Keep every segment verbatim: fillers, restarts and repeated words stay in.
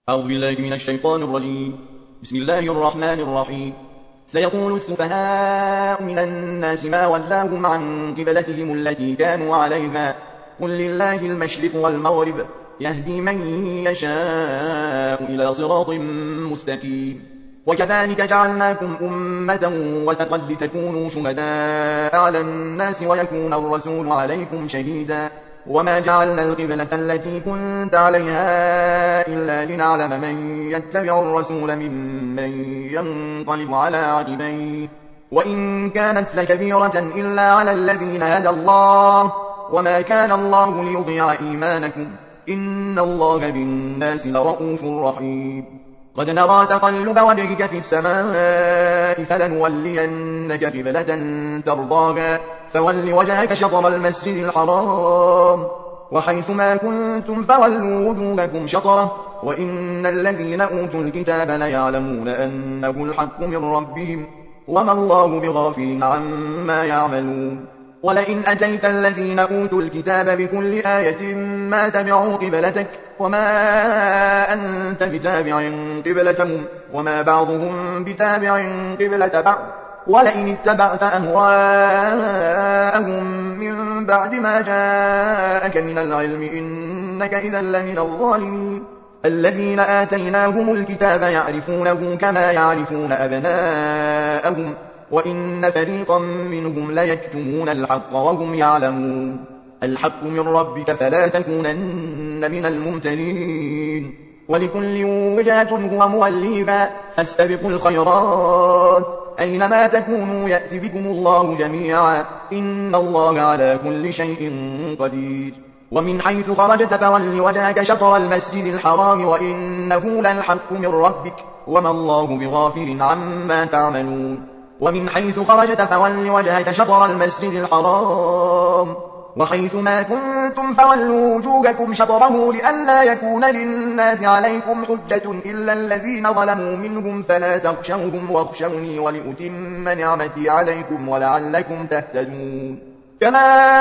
أعوذ بالله من الشيطان الرجيم. بسم الله الرحمن الرحيم. سيقول السفهاء من الناس ما ولاهم عن قبلتهم التي كانوا عليها قل لله المشرق والمغرب يهدي من يشاء إلى صراط مستقيم. وكذلك جعلناكم أمة وسطا لتكونوا شهداء على الناس ويكون الرسول عليكم شهيدا وما جعلنا القبلة التي كنت عليها إلا لنعلم من يتبع الرسول ممن ينقلب على عقبيه وإن كانت لكبيرة إلا على الذين هدى الله وما كان الله ليضيع إيمانكم إن الله بالناس لرءوف رحيم. قد نرى تقلب وجهك في السماء فلنولينك قبلة ترضاها فول وجهك شطر المسجد الحرام وحيث ما كنتم فولوا وجوهكم شطره وإن الذين أوتوا الكتاب ليعلمون أنه الحق من ربهم وما الله بغافل عما يعملون. ولئن أتيت الذين أوتوا الكتاب بكل آية ما تبعوا قبلتك وما أنت بتابع قبلتهم وما بعضهم بتابع قبلة بعض ولئن اتبعت أهواءهم من بعد ما جاءك من العلم إنك إذا لمن الظالمين. الذين آتيناهم الكتاب يعرفونه كما يعرفون أبناءهم وإن فريقا منهم ليكتمون الحق وهم يعلمون. الحق من ربك فلا تكونن من الممتنين. ولكل وجهة هو موليها فاستبقوا الخيرات أينما تكونوا يأت بكم الله جميعا إن الله على كل شيء قدير. ومن حيث خرجت فول وجهك شطر المسجد الحرام وإنه للحق من ربك وما الله بغافل عما تعملون. ومن حيث خرجت فول وجهك شطر المسجد الحرام وحيث ما كنتم فولوا وجوهكم شطره لئلا يكون للناس عليكم حجة إلا الذين ظلموا منهم فلا تخشوهم واخشوني ولأتم نعمتي عليكم ولعلكم تهتدون. كما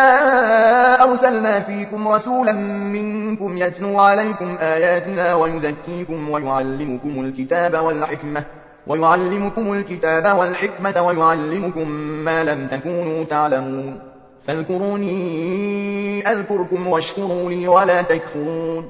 أرسلنا فيكم رسولا منكم يتلو عليكم آياتنا ويزكيكم ويعلمكم الكتاب والحكمة ويعلمكم الكتاب والحكمة ويعلمكم ما لم تكونوا تعلمون. فاذكروني أذكركم واشكروا لي ولا تكفرون.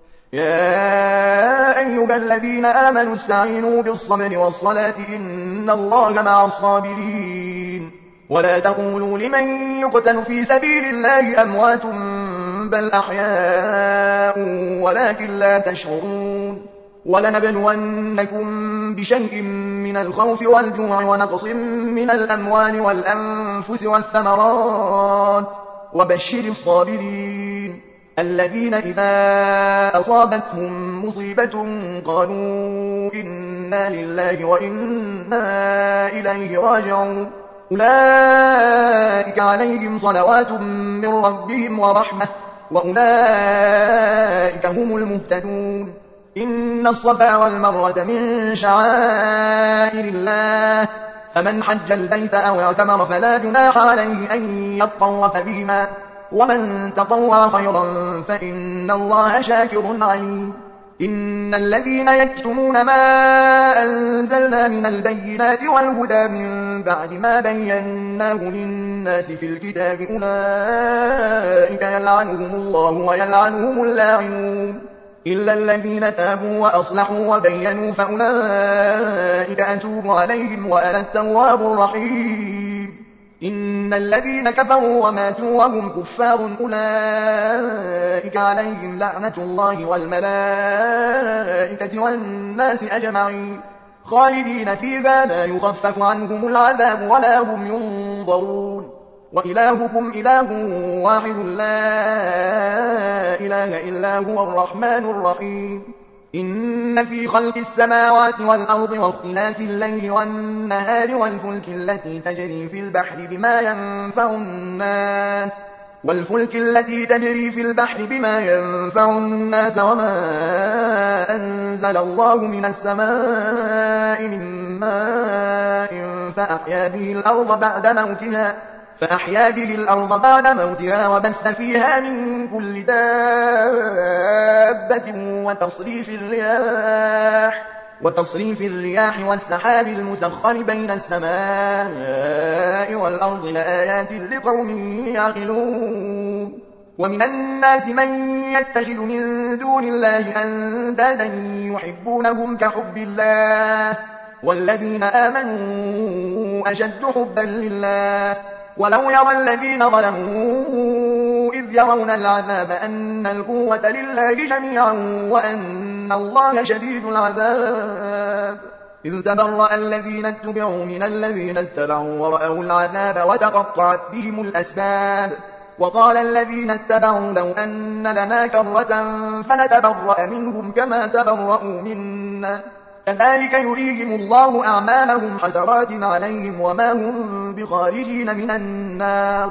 يا أيها الذين آمنوا استعينوا بالصبر والصلاة إن الله مع الصابرين. ولا تقولوا لمن يقتل في سبيل الله أموات بل أحياء ولكن لا تشعرون. ولنبلونكم بشيء من الخوف والجوع ونقص من الأموال والأنفس والثمرات وبشر الصابرين الذين إذا أصابتهم مصيبة قالوا إنا لله وإنا إليه راجعون. أولئك عليهم صلوات من ربهم ورحمة وأولئك هم المهتدون. إن الصفا والمروة من شعائر الله فمن حج البيت أو اعتمر فلا جناح عليه أن يطوف بهما ومن تطوع خيرا فإن الله شاكر عليم. إن الذين يكتمون ما أنزلنا من البينات والهدى من بعد ما بيناه للناس في الكتاب أولئك يلعنهم الله ويلعنهم اللاعنون إلا الذين تابوا وأصلحوا وبينوا فأولئك أتوب عليهم وأنا التواب الرحيم. إن الذين كفروا وماتوا وهم كفار أولئك عليهم لعنة الله والملائكة والناس أجمعين خالدين فيها لا يخفف عنهم العذاب ولا هم ينظرون. وإلهكم إله واحد لا إله إلا هو الرحمن الرحيم. إن في خلق السماوات والأرض واختلاف الليل والنهار والفلك التي تجري في البحر بما ينفع الناس والفلك التي تجري في البحر بما ينفع الناس وما أنزل الله من السماء من ماء فأحيا به الأرض بعد موتها فأحيا به الأرض بعد موتها وبث فيها من كل دابة وتصريف الرياح وتصريف الرياح والسحاب المسخر بين السماء والأرض لآيات لقوم يعقلون ومن الناس من يتخذ من دون الله أندادا يحبونهم كحب الله والذين آمنوا أشد حبا لله ولو يرى الذين ظلموا إذ يرون العذاب أن القوة لله جميعا وأن الله شديد العذاب إذ تبرأ الذين اتبعوا من الذين اتبعوا ورأوا العذاب وتقطعت بهم الأسباب وقال الذين اتبعوا لو أن لنا كرة فنتبرأ منهم كما تبرأوا منا كذلك يريهم الله أعمالهم حسرات عليهم وما هم بخارجين من النار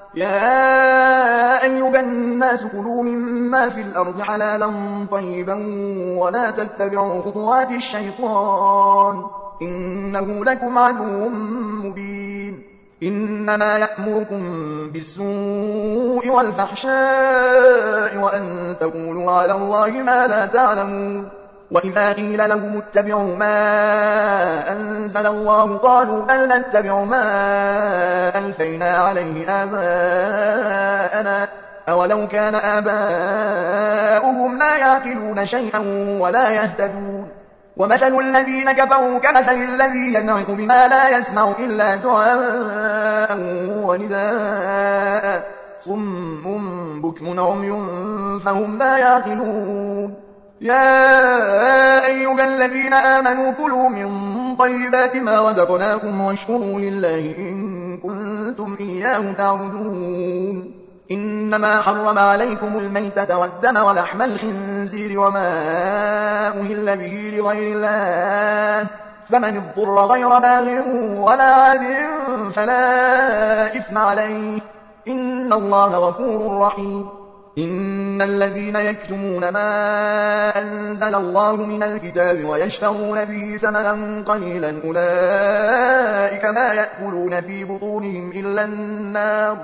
يا أيها الناس كلوا مما في الأرض حلالا طيبا ولا تتبعوا خطوات الشيطان إنه لكم عدو مبين إنما يأمركم بالسوء والفحشاء وأن تقولوا على الله ما لا تعلمون وإذا قيل لهم اتبعوا ما أنزل الله قالوا بل نتبع ما ألفينا عليه آباءنا أولو كان آباؤهم لا يعقلون شيئا ولا يهتدون ومثل الذين كفروا كمثل الذي ينعق بما لا يسمع إلا دعاء ونداء صم بكم عمي فهم لا يعقلون يا أيها الذين آمنوا كلوا من طيبات ما رزقناكم واشكروا لله إن كنتم إياه تعبدون إنما حرم عليكم الميتة والدم ولحم الخنزير وما أهل به لغير الله فمن اضطر غير باغ ولا عاد فلا إثم عليه إن الله غفور رحيم إن الذين يكتمون ما أنزل الله من الكتاب ويشترون به ثمنا قليلا أولئك ما يأكلون في بطونهم إلا النار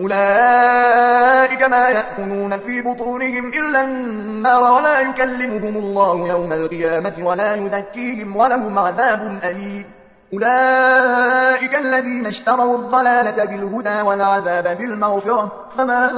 أولئك ما يأكلون في بطونهم إلا النار ولا يكلمهم الله يوم القيامة ولا يزكيهم ولهم عذاب أليم أولئك الذين اشتروا الضلالة بالهدى والعذاب بالمغفرة فما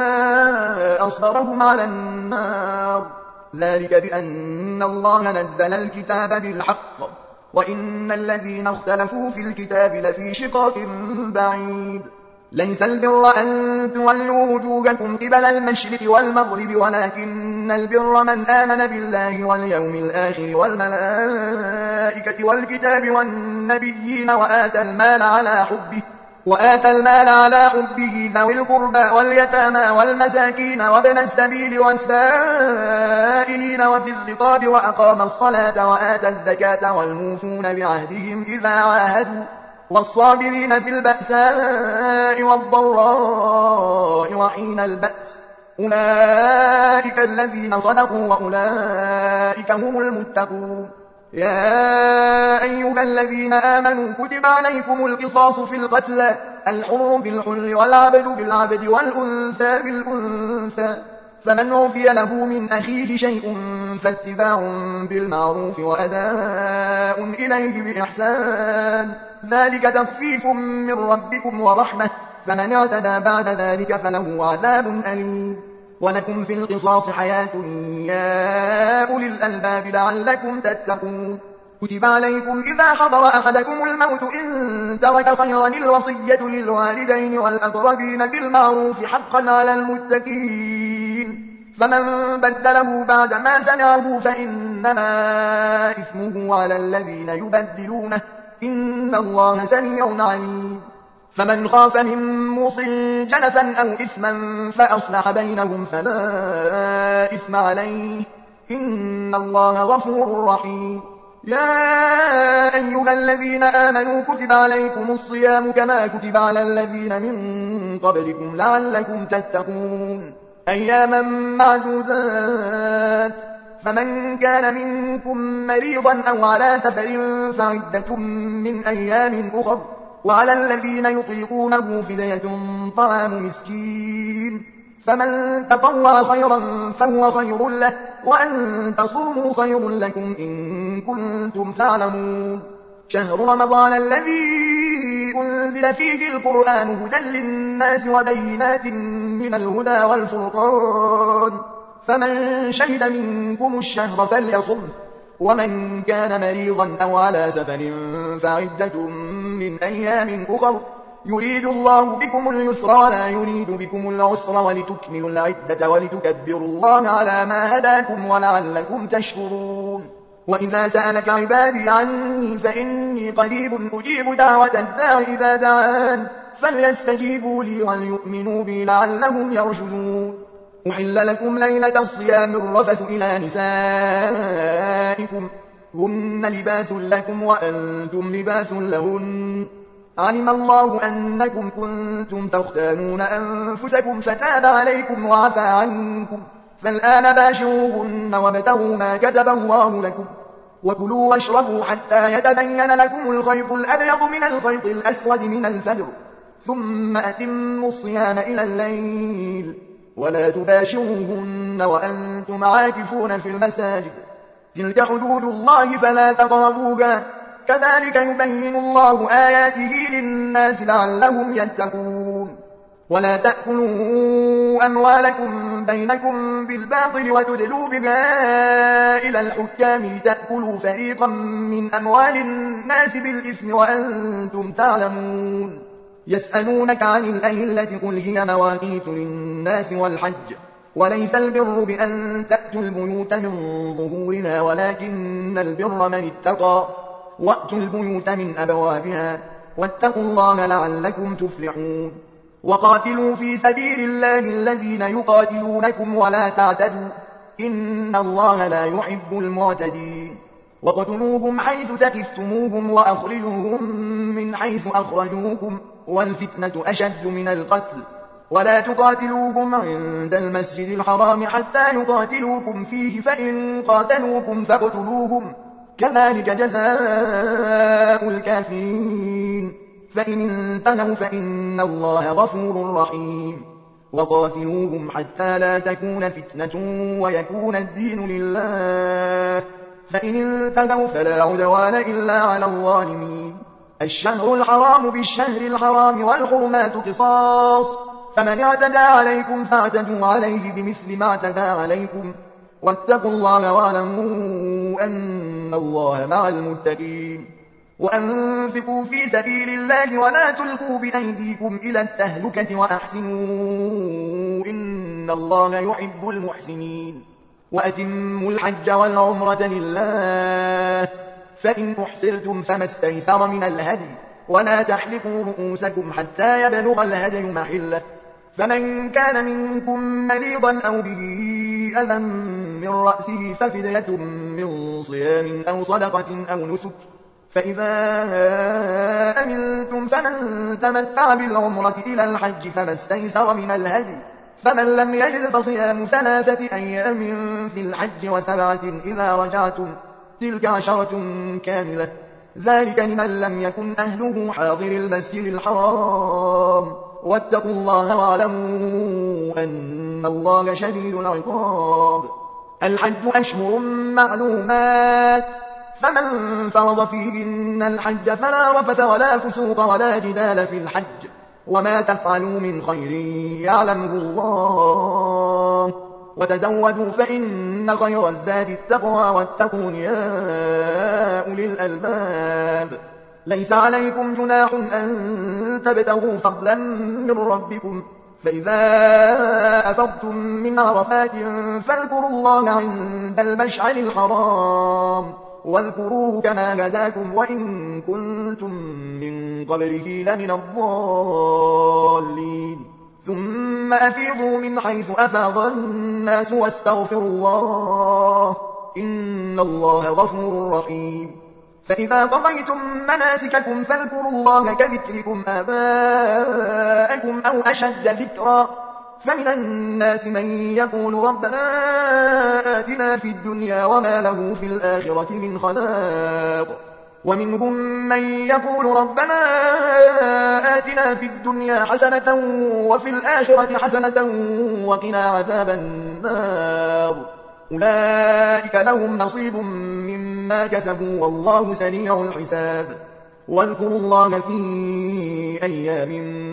أصبرهم على النار ذلك بأن الله نزل الكتاب بالحق وإن الذين اختلفوا في الكتاب لفي شقاق بعيد ليس البر أن تولوا وجوهكم قبل المشرق والمغرب ولكن البر من آمن بالله واليوم الآخر والملائكة والكتاب والنبيين وآتى المال على حبه وآتى المال على حبه ذوي القربى واليتامى والمساكين وابن السبيل والسائلين وفي الرقاب وأقام الصلاة وآتى الزكاة والموفون بعهدهم إذا عاهدوا والصابرين في البأساء والضراء وحين البأس أولئك الذين صدقوا وأولئك هم المتقون يا أيها الذين آمنوا كتب عليكم القصاص في القتلى الحر بالحر والعبد بالعبد والأنثى بالأنثى فمن عفي له من أخيه شيء فاتباع بالمعروف وأداء إليه بإحسان ذلك تخفيف من ربكم ورحمة فمن اعتدى بعد ذلك فله عذاب أليم ولكم في القصاص حياة يا أولي الألباب لعلكم تتقون كتب عليكم إذا حضر أحدكم الموت إن ترك خيرا الوصية للوالدين والأقربين بالمعروف حقا على المتقين فمن بدله بعد ما سمعه فإنما إثمه على الذين يبدلونه إن الله سميع عليم فمن خاف من موص جنفا أو إثما فأصلح بينهم فلا إثم عليه إن الله غفور رحيم يا أيها الذين آمنوا كتب عليكم الصيام كما كتب على الذين من قبلكم لعلكم تتقون أياما معدودات فمن كان منكم مريضا أو على سفر فعدة من أيام أخر وعلى الذين يطيقونه فدية طعام مسكين، فمن تطوع خيرا فهو خير له، وأن تصوموا خير لكم إن كنتم تعلمون. شهر رمضان الذي أنزل فيه القرآن هدى للناس وبينات من الهدى والفرقان، فمن شهد منكم الشهر فليصم، ومن كان مريضا أو على سفر فعدة من أيام أخر، يريد الله بكم اليسر ولا يريد بكم العسر ولتكملوا العدة ولتكبروا الله على ما هداكم ولعلكم تشكرون. وإذا سألك عبادي عني فإني قريب أجيب دعوة الداع إذا دعان، فليستجيبوا لي وليؤمنوا بي لعلهم يرشدون. أحل لكم ليلة الصيام الرفث إلى نسائكم، هن لباس لكم وأنتم لباس لهن، علم الله أنكم كنتم تختانون أنفسكم فتاب عليكم وعفى عنكم، فالآن باشروهن وابتغوا ما كتب الله لكم، وكلوا واشربوا حتى يتبين لكم الخيط الأبيض من الخيط الأسود من الفجر، ثم أتموا الصيام إلى الليل، ولا تباشروهن وأنتم عاكفون في المساجد، تلك حدود الله فلا تقربوها، كذلك يبين الله آياته للناس لعلهم يتقون. ولا تأكلوا أموالكم بينكم بالباطل وتدلوا بها إلى الحكام لتأكلوا فريقا من أموال الناس بالإثم وأنتم تعلمون. يسألونك عن الأهلة قل هي مواقيت للناس والحج، وليس البر بأن تأتوا البيوت من ظهورها ولكن البر من اتقى، وأتوا البيوت من أبوابها، واتقوا الله لعلكم تفلحون. وقاتلوا في سبيل الله الذين يقاتلونكم ولا تعتدوا، إن الله لا يحب المعتدين. وَاقْتُلُوهُمْ حَيْثُ ثَقِفْتُمُوهُمْ وَأَخْرِجُوهُم مِّنْ حَيْثُ أَخْرَجُوكُمْ ۚ وَالْفِتْنَةُ أَشَدُّ مِنَ الْقَتْلِ ۚ وَلَا تُقَاتِلُوهُمْ عِندَ الْمَسْجِدِ الْحَرَامِ حَتَّىٰ يُقَاتِلُوكُمْ فِيهِ ۖ فَإِن قَاتَلُوكُمْ فَاقْتُلُوهُمْ ۗ كَذَٰلِكَ جَزَاءُ الْكَافِرِينَ. فَإِنِ انتَهَوْا فَإِنَّ اللَّهَ غَفُورٌ رَّحِيمٌ. وَقَاتِلُوهُمْ حَتَّىٰ لَا تَكُونَ فِتْنَةٌ وَيَكُونَ الدِّينُ لِلَّهِ ۖ فَإِنِ انتَهَوْا فَلَا عُدْوَانَ إِلَّا عَلَى الظَّالِمِينَ. الشَّهْرُ الْحَرَامُ بِالشَّهْرِ الْحَرَامِ وَالْحُرُمَاتُ قِصَاصٌ، فَمَنِ اعْتَدَىٰ عَلَيْكُمْ فَاعْتَدُوا عَلَيْهِ بِمِثْلِ مَا اعْتَدَىٰ عَلَيْكُمْ ۚ وَاتَّقُوا اللَّهَ وَاعْلَمُوا أَنَّ اللَّهَ مَعَ الْمُتَّقِينَ. وَأَنفِقُوا فِي سَبِيلِ اللَّهِ وَلَا تُلْقُوا بِأَيْدِيكُمْ إِلَى التَّهْلُكَةِ وَأَحْسِنُوا ۚ إِنَّ اللَّهَ يُحِبُّ الْمُحْسِنِينَ. وَأَتِمُّوا الْحَجَّ وَالْعُمْرَةَ لِلَّهِ ۚ فَإِنْ أُحْصِرْتُمْ فَمَا اسْتَيْسَرَ مِنَ الْهَدْيِ ۖ وَلَا تَحْلِقُوا رُءُوسَكُمْ حَتَّىٰ يَبْلُغَ الْهَدْيُ مَحِلَّهُ ۚ فَمَن كَانَ مِنكُم مَّرِيضًا أَوْ بِهِ أَذًى مِّن رَّأْسِهِ فَفِدْيَةٌ مِّن صِيَامٍ أَوْ صَدَقَةٍ أَوْ نُسُكٍ ۚ فَإِذَا أَمِنتُمْ فَمَن تَمَتَّعَ بِالْعُمْرَةِ إِلَى الْحَجِّ فَمَا اسْتَيْسَرَ مِنَ الْهَدْيِ ۚ فَمَن لَّمْ يَجِدْ فَصِيَامُ ثَلَاثَةِ أَيَّامٍ فِي الْحَجِّ وَسَبْعَةٍ إِذَا رَجَعْتُمْ ۗ تِلْكَ عَشَرَةٌ كَامِلَةٌ ۗ ذَٰلِكَ لِمَن لَّمْ يَكُنْ أَهْلُهُ حَاضِرِي الْمَسْجِدِ الْحَرَامِ ۚ وَاتَّقُوا اللَّهَ وَاعْلَمُوا أَنَّ اللَّهَ شَدِيدُ الْعِقَابِ. الْحَجُّ أَشْهُرٌ مَّعْلُومَاتٌ، فَمَن فَرَضَ فِيهِنَّ الْحَجَّ فَلَا رَفَثَ وَلَا فُسُوقَ وَلَا جِدَالَ فِي الْحَجِّ ۗ وَمَا تَفْعَلُوا مِنْ خَيْرٍ يَعْلَمْهُ اللَّهُ ۗ وَتَزَوَّدُوا فَإِنَّ خَيْرَ الزَّادِ التَّقْوَىٰ ۖ وَاتَّقُونِ يَا أُولِي الْأَلْبَابِ. لَيْسَ عَلَيْكُمْ جُنَاحٌ أَن تَبْتَغُوا فَضْلًا مِّن رَّبِّكُمْ ۚ فَإِذَا أَفَضْتُم مِّنْ عَرَفَاتٍ فَاذْكُرُوا اللَّهَ عِندَ الْمَشْعَرِ الْحَرَامِ ۖ وَاذْكُرُوهُ كَمَا هَدَاكُمْ وَإِن كُنتُم مِّن قَبْلِهِ لَمِنَ الضَّالِّينَ. ثُمَّ أَفِيضُوا مِنْ حَيْثُ أَفَاضَ النَّاسُ وَاسْتَغْفِرُوا اللَّهَ ۚ إِنَّ اللَّهَ غَفُورٌ رَّحِيمٌ. فَإِذَا قَضَيْتُم مَّنَاسِكَكُمْ فاذْكُرُوا اللَّهَ كَذِكْرِكُمْ آبَاءَكُمْ أَوْ أَشَدَّ ذِكْرًا ۗ فَمِنَ النَّاسِ مَن يَقُولُ رَبَّنَا آتِنَا فِي الدُّنْيَا وَمَا لَهُ فِي الْآخِرَةِ مِنْ خَلَاقٍ. ومنهم من يقول ربنا آتنا في الدنيا حسنة وفي الآخرة حسنة وقنا عذاب النار أولئك لهم نصيب مما كسبوا والله سريع الحساب واذكروا الله في أيام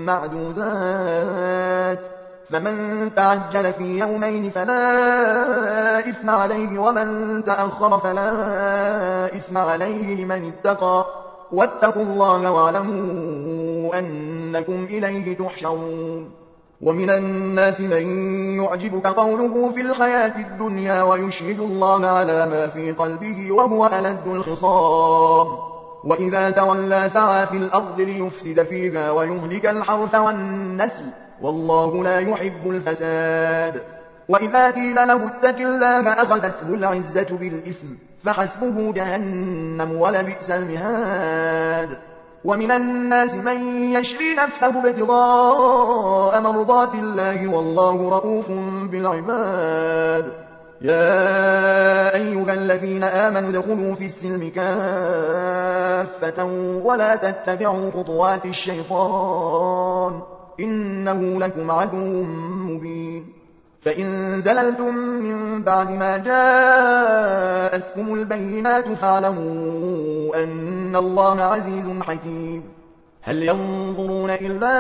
معدودات فمن تعجل في يومين فلا إثم عليه ومن تأخر فلا إثم عليه لمن اتقى واتقوا الله واعلموا أنكم إليه تحشرون ومن الناس من يعجبك قوله في الحياة الدنيا ويشهد الله على ما في قلبه وهو ألد الخصام وإذا تولى سعى في الأرض ليفسد فيها ويهلك الحرث والنسل والله لا يحب الفساد وإذا قيل له اتق الله أخذته العزة بالإثم فحسبه جهنم ولبئس المهاد ومن الناس من يشري نفسه ابتغاء مرضات الله والله رءوف بالعباد يا أيها الذين آمنوا ادخلوا في السلم كافة ولا تتبعوا خطوات الشيطان إنه لكم عدو مبين فإن زللتم من بعد ما جاءتكم البينات فاعلموا أن الله عزيز حكيم هل ينظرون إلا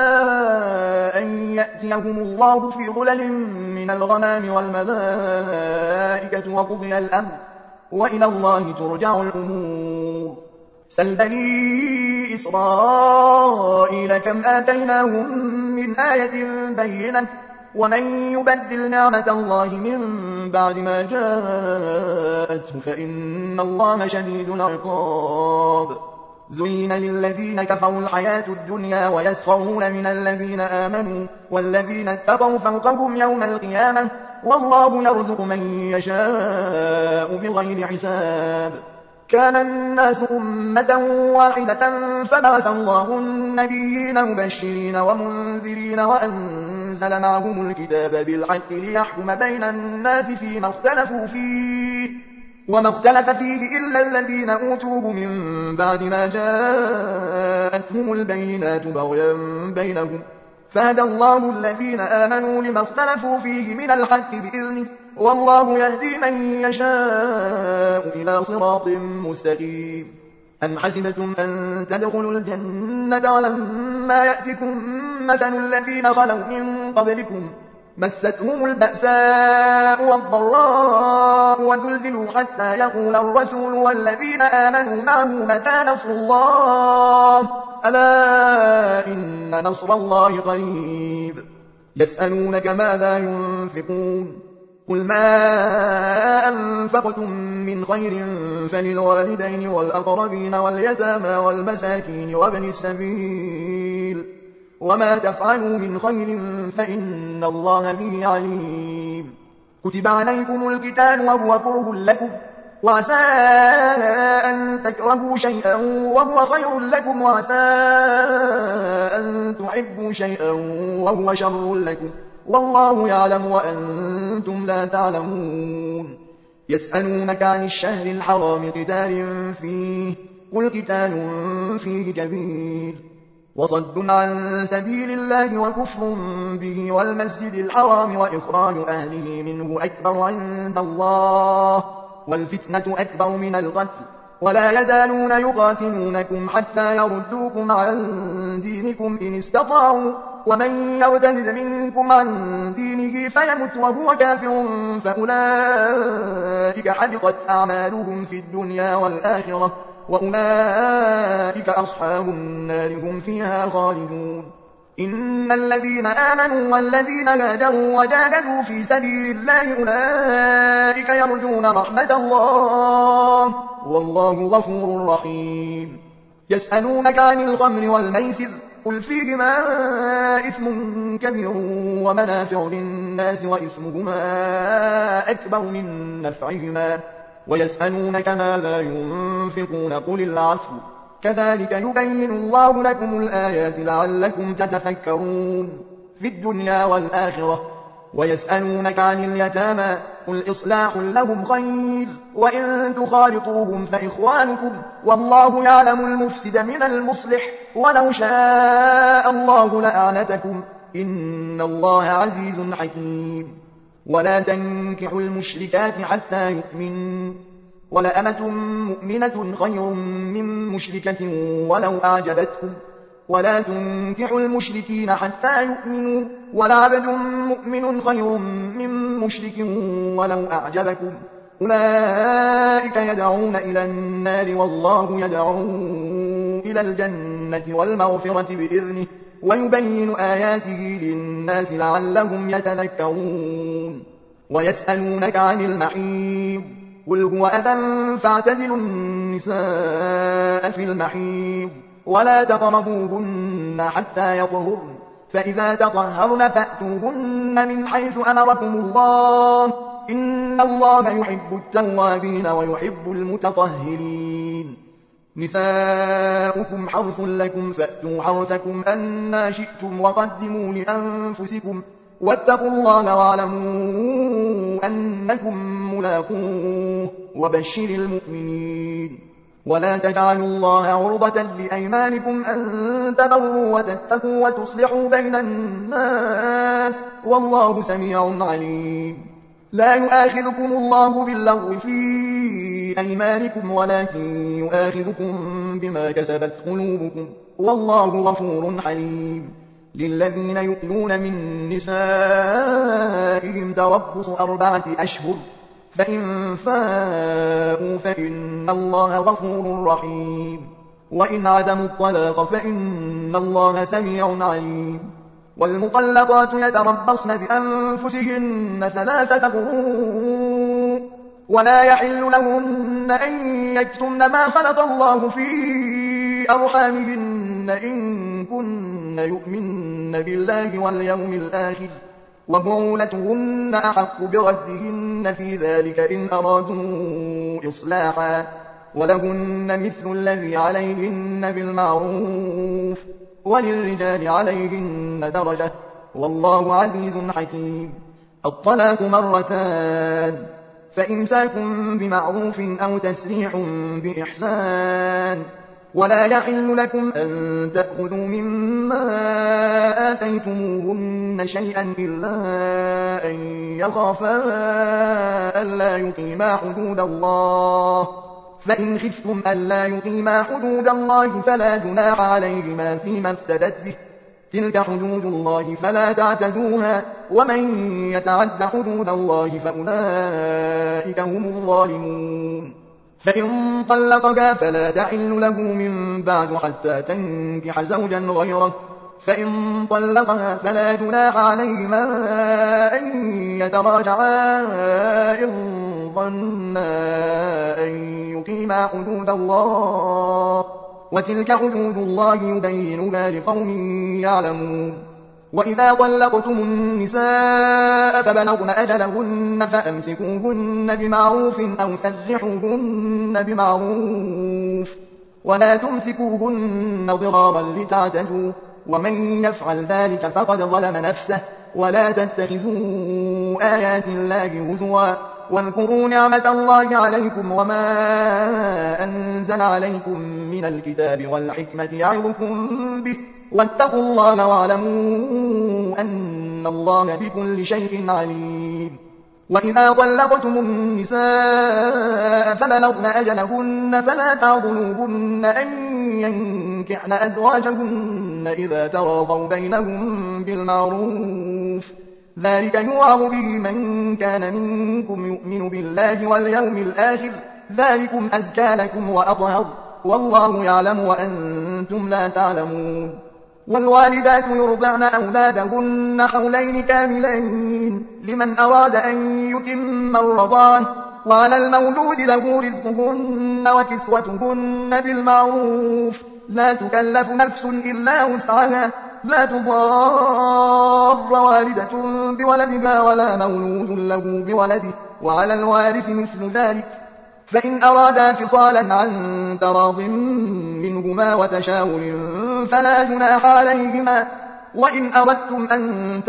أن يأتيهم الله في ظلل من الغمام والملائكة وقضي الأمر وإلى الله ترجع الأمور سل بني إسرائيل كم آتيناهم من آية بينة ومن يبدل نعمة الله من بعد ما جاءته فإن الله شديد العقاب زين للذين كفروا الحياة الدنيا ويسخرون من الذين آمنوا والذين اتقوا فوقهم يوم القيامة والله يرزق من يشاء بغير حساب كان الناس أمة واحدة فبعث الله النبيين مبشرين ومنذرين وأنزل معهم الكتاب بالحق ليحكم بين الناس فيما اختلفوا فيه وما اختلف فيه إلا الذين أوتوه من بعد ما جاءتهم البينات بغيا بينهم فهدى الله الذين آمنوا لما اختلفوا فيه من الحق بإذنه والله يهدي من يشاء إلى صراط مستقيم أم حسبتم أن تدخلوا الجنة ولما يأتكم مثل الذين خلوا من قبلكم مستهم البأساء والضراء وزلزلوا حتى يقول الرسول والذين آمنوا معه متى نصر الله ألا إن نصر الله قريب يسألونك ماذا ينفقون قل ما أنفقتم من خير فللوالدين والأقربين واليتامى والمساكين وابن السبيل وما تفعلوا من خير فإن الله به عليم كتب عليكم القتال وهو كره لكم وعسى أن تكرهوا شيئا وهو خير لكم وعسى أن تحبوا شيئا وهو شر لكم والله يعلم وأنتم لا تعلمون يسألونك عن الشهر الحرام قتال فيه قل قتال فيه كبير وصد عن سبيل الله وكفر به والمسجد الحرام وإخراج أهله منه أكبر عند الله والفتنة أكبر من القتل ولا يزالون يقاتلونكم حتى يردوكم عن دينكم إن استطاعوا ومن يرتد منكم عن دينه فيمت وهو كافر فأولئك حبطت أعمالهم في الدنيا والآخرة وأولئك أصحاب النار هم فيها خالدون إن الذين آمنوا والذين هاجروا وجاهدوا في سبيل الله أولئك يرجون رحمة الله والله غفور رحيم يسألونك عن الخمر والميسر قل فيهما إثم كبير ومنافع للناس وإثمهما أكبر من نفعهما ويسألونك ماذا ينفقون قل العفو كذلك يبين الله لكم الآيات لعلكم تتفكرون في الدنيا والآخرة ويسألونك عن اليتامى قل إصلاح لهم خير وإن تخالطوهم فإخوانكم والله يعلم المفسد من المصلح ولو شاء الله لأعنتكم إن الله عزيز حكيم. ولا تنكحوا المشركات حتى يؤمنوا ولأمة مؤمنة خير من مشركة ولو أعجبتكم ولا تنكحوا المشركين حتى يؤمنوا ولعبد مؤمن خير من مشرك ولو أعجبكم أولئك يدعون إلى النار والله يدعو إلى الجنة والمغفرة بإذنه ويبين آياته للناس لعلهم يتذكرون. ويسألونك عن المحيض قل هو أذى فاعتزلوا النساء في المحيض ولا تقربوهن حتى يطهرن فإذا تطهرن فأتوهن من حيث أمركم الله إن الله يحب التوابين ويحب المتطهرين. نساؤكم حرث لكم فأتوا حرثكم أنى شئتم وقدموا لأنفسكم واتقوا الله واعلموا أنكم ملاقوه وبشر المؤمنين. ولا تجعلوا الله عرضة لأيمانكم أن تبروا وتتقوا وتصلحوا بين الناس والله سميع عليم. لا يؤاخذكم الله باللغو في أيمانكم ولكن يؤاخذكم بما كسبت قلوبكم والله غفور حليم. للذين يؤلون من نسائهم تربص أربعة أشهر فإن فاءوا فإن الله غفور رحيم. وإن عزموا الطلاق فإن الله سميع عليم. والمطلقات يتربصن بأنفسهن ثلاثة قروء ولا يحل لهن أن يكتمن ما خلق الله في أرحامهن إن كن يؤمن بالله واليوم الآخر وبعولتهن أحق بردهن في ذلك إن أرادوا إصلاحا ولهن مثل الذي عليهن بالمعروف وللرجال عليهن درجة والله عزيز حكيم. الطلاق مرتان فإمساك بمعروف أو تسريح بإحسان ولا يحل لكم أن تأخذوا مما آتيتموهن شيئا إلا أن يخافا ألا يقيما حدود الله فإن خفتم ألا يقيما حدود الله فلا جناح عليهما فيما افتدت به تلك حدود الله فلا تعتدوها ومن يتعد حدود الله فأولئك هم الظالمون. فإن طلقها فلا تحل له من بعد حتى تنكح زوجا غيره فإن طلقها فلا جناح عليهما أن يتراجعا إن ظنا أن يقيما حدود الله وتلك حدود الله يبينها لقوم يعلمون. وإذا طلقتم النساء فبلغن أجلهن فأمسكوهن بمعروف أو سرحوهن بمعروف ولا تمسكوهن ضرارا لتعتدوا ومن يفعل ذلك فقد ظلم نفسه ولا تتخذوا آيات الله هزوا واذكروا نعمة الله عليكم وما أنزل عليكم من الكتاب والحكمة يعظكم به واتقوا الله واعلموا أن الله بكل شيء عليم. وإذا طلقتم النساء فبلغن أجلهن فلا تعضلوهن أن ينكحن أزواجهن إذا تراضوا بينهم بالمعروف ذلك يوعظ به من كان منكم يؤمن بالله واليوم الآخر ذلكم أزكى لكم وأطهر والله يعلم وأنتم لا تعلمون. والوالدات يرضعن أولادهن حولين كاملين لمن أراد أن يتم الرضاعة وعلى المولود له رزقهن وكسوتهن بالمعروف لا تكلف نفس إلا وسعها لا تضار والدة بولدها ولا مولود له بولده وعلى الوارث مثل ذلك فإن أرادا فصالا عن تراض منهما وتشاور فلا جناح عليهما وإن أردتم أن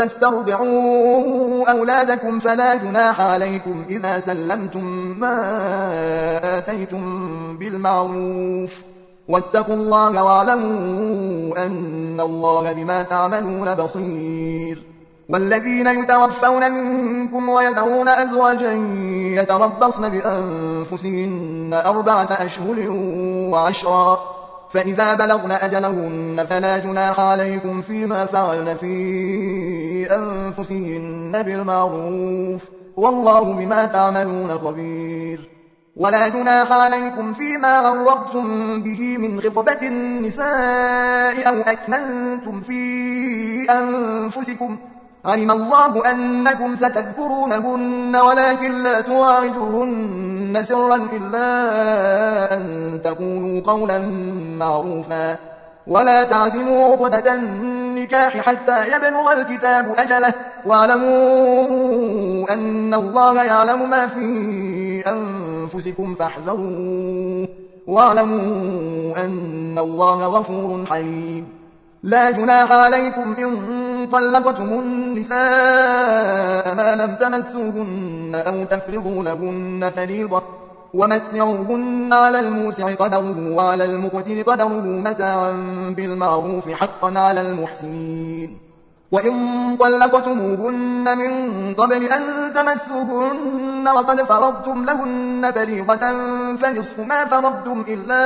تسترضعوا أولادكم فلا جناح عليكم إذا سلمتم ما آتيتم بالمعروف واتقوا الله واعلموا أن الله بما تعملون بصير. والذين يتوفون منكم ويذرون أزواجا يتربصن بأنفسهن أربعة أشهر وعشرا فإذا بلغن أجلهن فلا جناح عليكم فيما فعلن في أنفسهن بالمعروف والله بما تعملون خبير. ولا جناح عليكم فيما عرضتم به من خطبة النساء أو أكننتم في أنفسكم علم الله أنكم ستذكرونهن ولكن لا تواعدوهن سرا إلا أن تقولوا قولا معروفا ولا تعزموا عقدة النكاح حتى يبلغ الكتاب أجله واعلموا أن الله يعلم ما في أنفسكم فاحذروه واعلموا أن الله غفور حليم. لا جناح عليكم إن طلقتم النساء ما لم تمسوهن أو تفرضوا لهن فريضة ومتعوهن على الموسع قدره وعلى المقتر قدره متاعا بالمعروف حقا على المحسنين. وإن طلقتموهن من قبل أن تمسوهن وقد فرضتم لهن فريضة فنصف ما فرضتم إلا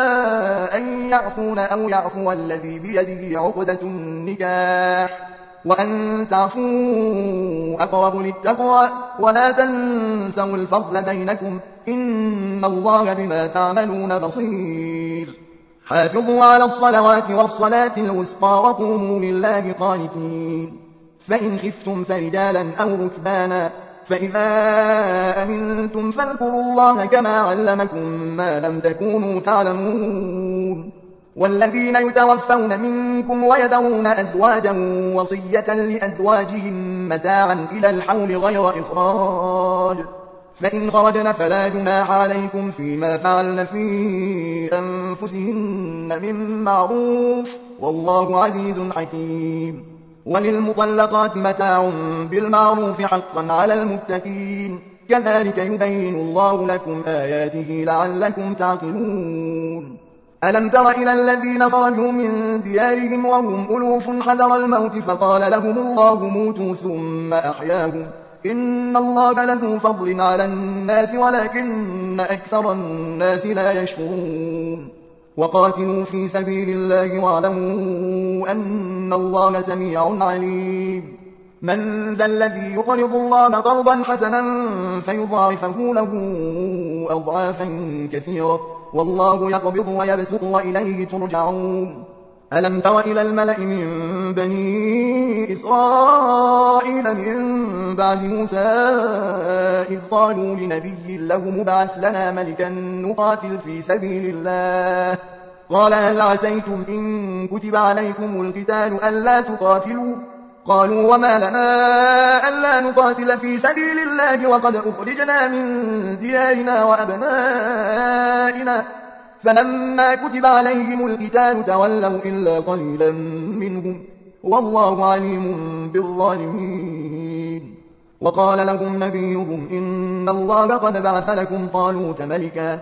أن يعفون أو يعفو الذي بيده عقدة النكاح وأن تعفوا أقرب للتقوى ولا تنسوا الفضل بينكم إن الله بما تعملون بصير. حافظوا على الصلوات والصلاة الوسطى وقوموا لله قانتين. فإن خفتم فرجالا أو ركبانا فإذا أمنتم فاذكروا الله كما علمكم ما لم تكونوا تعلمون. والذين يتوفون منكم ويذرون أزواجا وصية لأزواجهم متاعا إلى الحول غير إخراج فإن خرجن فلا جناح عليكم فيما فعلن في أنفسهن من معروف والله عزيز حكيم. وللمطلقات متاع بالمعروف حقا على المتقين كذلك يبين الله لكم آياته لعلكم تعقلون. ألم تر إلى الذين خرجوا من ديارهم وهم ألوف حذر الموت فقال لهم الله موتوا ثم أحياهم إن الله لذو فضل على الناس ولكن أكثر الناس لا يشكرون. وقاتلوا في سبيل الله واعلموا أن الله سميع عليم. من ذا الذي يقرض الله قرضا حسنا فيضاعفه له أضعافا كثيرة والله يقبض ويبسط وإليه ترجعون. ألم تر إلى الملأ من بني إسرائيل من بعد موسى إذ قالوا لنبي له ابعث لنا ملكا نقاتل في سبيل الله قال هل عسيتم إن كتب عليكم القتال ألا تقاتلوا قالوا وما لنا ألا نقاتل في سبيل الله وقد أخرجنا من ديارنا وأبنائنا فلما كتب عليهم القتال تولوا إلا قليلا منهم والله عليم بالظالمين. وقال لهم نبيهم إن الله قد بعث لكم طالوت ملكا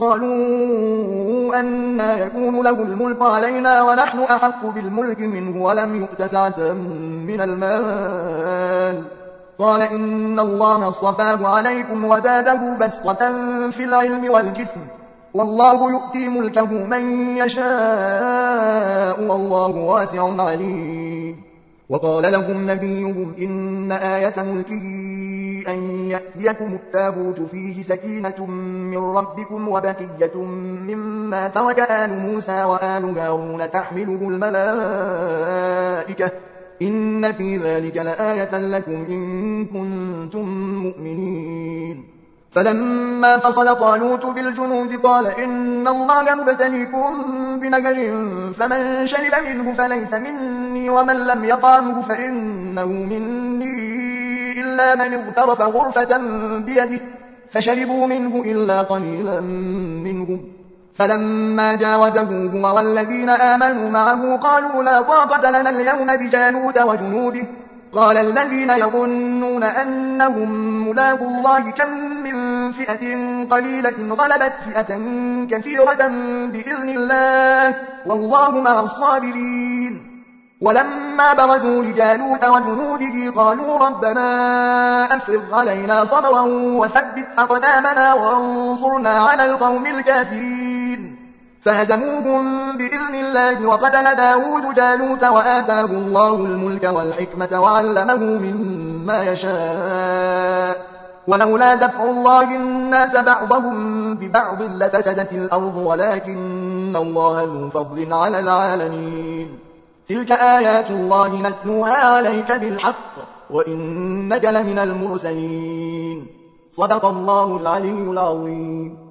قالوا أنى يكون له الملك علينا ونحن أحق بالملك منه ولم يؤت سعة من المال قال إن الله اصطفاه عليكم وزاده بسطة في العلم والجسم والله يؤتي ملكه من يشاء والله واسع عليم. وقال لهم نبيهم إن آية ملكه أن يأتيكم التابوت فيه سكينة من ربكم وبقية مما ترك آل موسى وآل هارون تحمله الملائكة إن في ذلك لآية لكم إن كنتم مؤمنين. فلما فصل طالوت بالجنود قال إن الله مبتليكم بنهر فمن شرب منه فليس مني ومن لم يطعمه فإنه مني إلا من اغترف غرفة بيده فشربوا منه إلا قليلا منهم فلما جاوزه هو والذين آمنوا معه قالوا لا طاقة لنا اليوم بجالوت وجنوده قال الذين يظنون أنهم ملاقو الله كم من فئة قليلة غلبت فئة كثيرة بإذن الله والله مع الصابرين. ولما برزوا لجالوت وجنوده قالوا ربنا أفرغ علينا صبرا وثبت أقدامنا وانصرنا على القوم الكافرين. فهزموهم بإذن الله وقتل داود جالوت وآتاه الله الملك والحكمة وعلمه مما يشاء ولولا دفع الله الناس بعضهم ببعض لفسدت الأرض ولكن الله ذو فضل على العالمين. تلك آيات الله نتلوها عليك بالحق وإنك لمن المرسلين. صدق الله العلي العظيم.